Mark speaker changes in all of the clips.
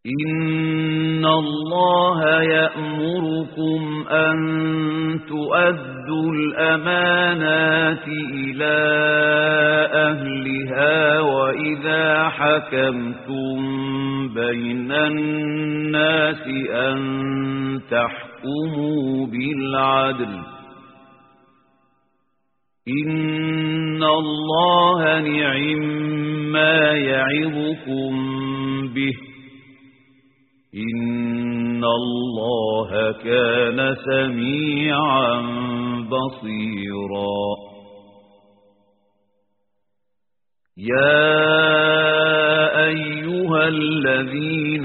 Speaker 1: إن الله يأمركم أن تؤدوا الأمانات إلى أهلها وإذا حكمتم بين الناس أن تحكموا بالعدل إن الله نعما يعظكم به إن الله كان سميعا بصيرا يا أيها الذين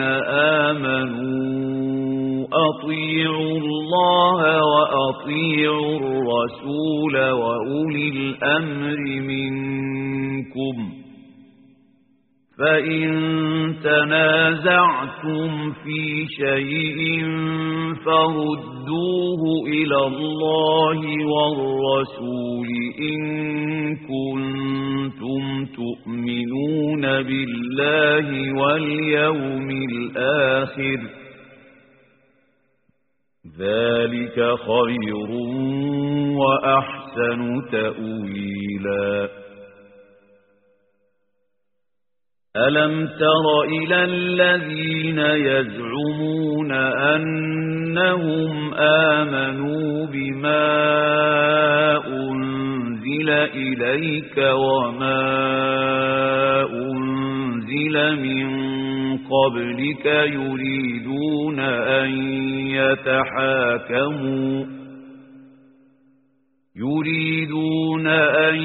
Speaker 1: آمنوا أطيعوا الله وأطيعوا الرسول وأولي الأمر منكم فإن تنازعتم في شيء فردوه إلى الله والرسول إن كنتم تؤمنون بالله واليوم الآخر ذلك خير وأحسن تأويلا ألم تر إلى الذين يزعمون أنهم آمنوا بما أنزل إليك وما أنزل من قبلك يريدون أن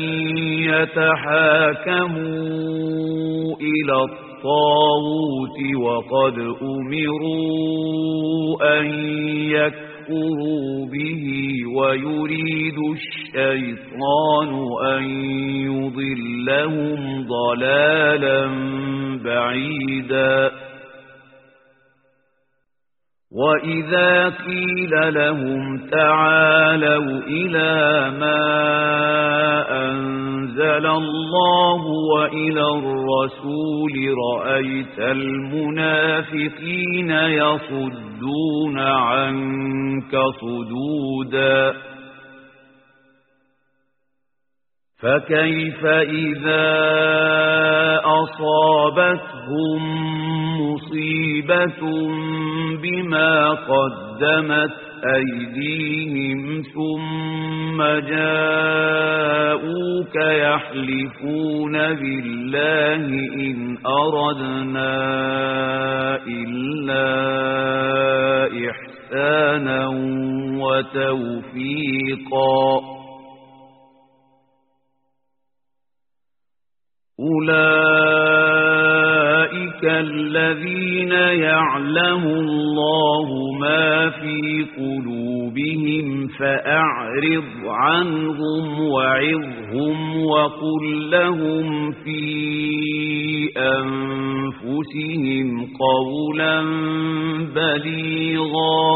Speaker 1: يتحاكموا إلى الطاغوت وقد أمروا أن يكفروا به ويريد الشيطان أن يضلهم ضلالا بعيدا وإذا قيل لهم تعالوا إلى ما أنزل الله وإلى الرسول رأيت المنافقين يصدون عنك صدودا فكيف إذا أصابتهم مصيبة بما قدمت أيديهم ثم جاءوك يحلفون بالله إن أردنا إلا إحسانا وتوفيقا أولئك الذين يعلم الله ما في قلوبهم فأعرض عنهم وعظهم وقل لهم في أنفسهم قولا بليغا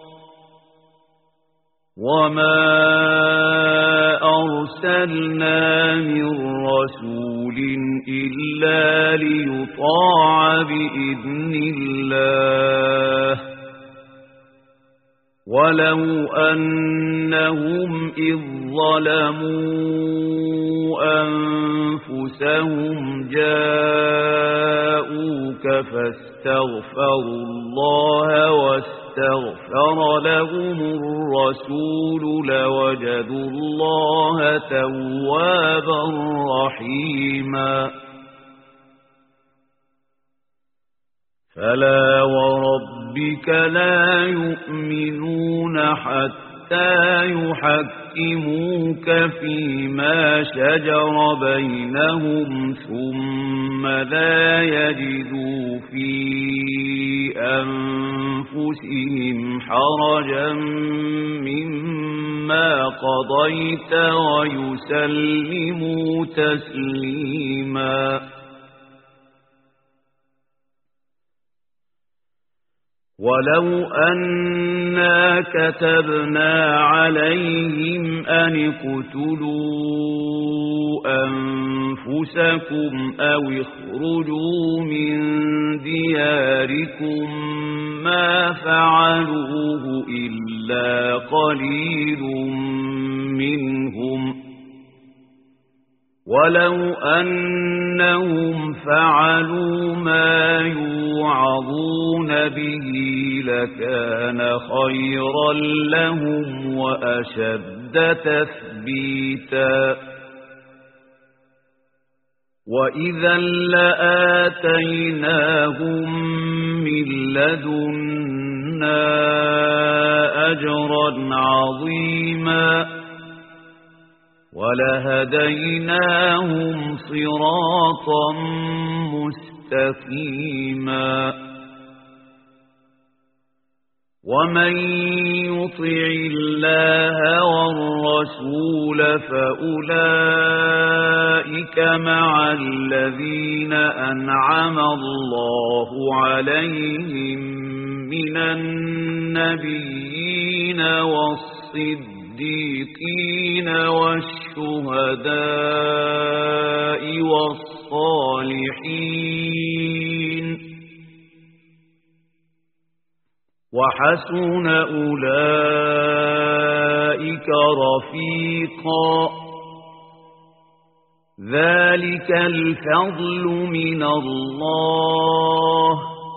Speaker 1: وما أرسلنا من رسول إلا ليطاع بإذن الله ولو أنهم إذ ظلموا أنفسهم جاءوك فاستغفروا الله واستغفر لهم الرسول لوجدوا الله توابا رحيما فلا وربك لا يؤمنون حتى يحكموك فيما شجر بينهم ثم لا يجدوا في أنفسهم حرجا مما قضيت ويسلموا تسليما ولو أنا كتبنا عليهم أن اقتلوا أنفسكم أو اخرجوا من دياركم ما فعلوه إلا قليل منهم ولو أنهم فعلوا ما يوعظون به لكان خيرا لهم وأشد تثبيتا وإذا لآتيناهم من لدنا أجرا عظيما ولهديناهم صراطا مستقيما ومن يطع الله والرسول فأولئك مع الذين أنعم الله عليهم من النبيين والصديقين والشهداء والصالحين وحسن أولئك رفيقا ذلك الفضل من الله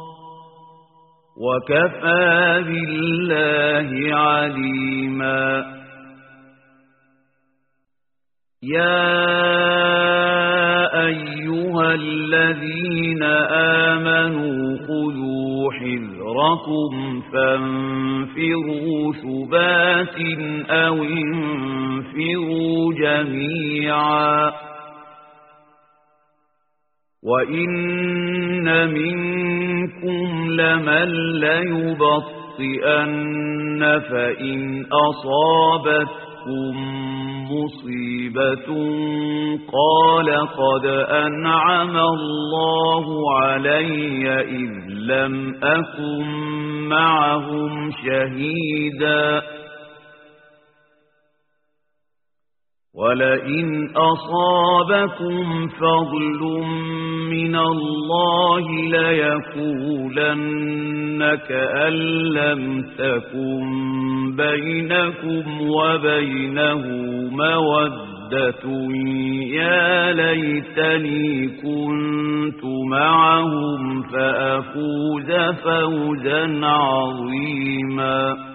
Speaker 1: وكفى بالله عليما يا أيها الذين آمنوا خذوا حذركم فانفروا ثبات أو انفروا جميعا وإن منكم لمن ليبطئن فإن أصابتكم مصيبة قال قد أنعم الله علي إذ لم أكن معهم شهيدا ولئن أصابكم فضل من الله ليقولن كأن لم تكن بينكم وبينه مودة يا ليتني كنت معهم فأفوز فوزا عظيما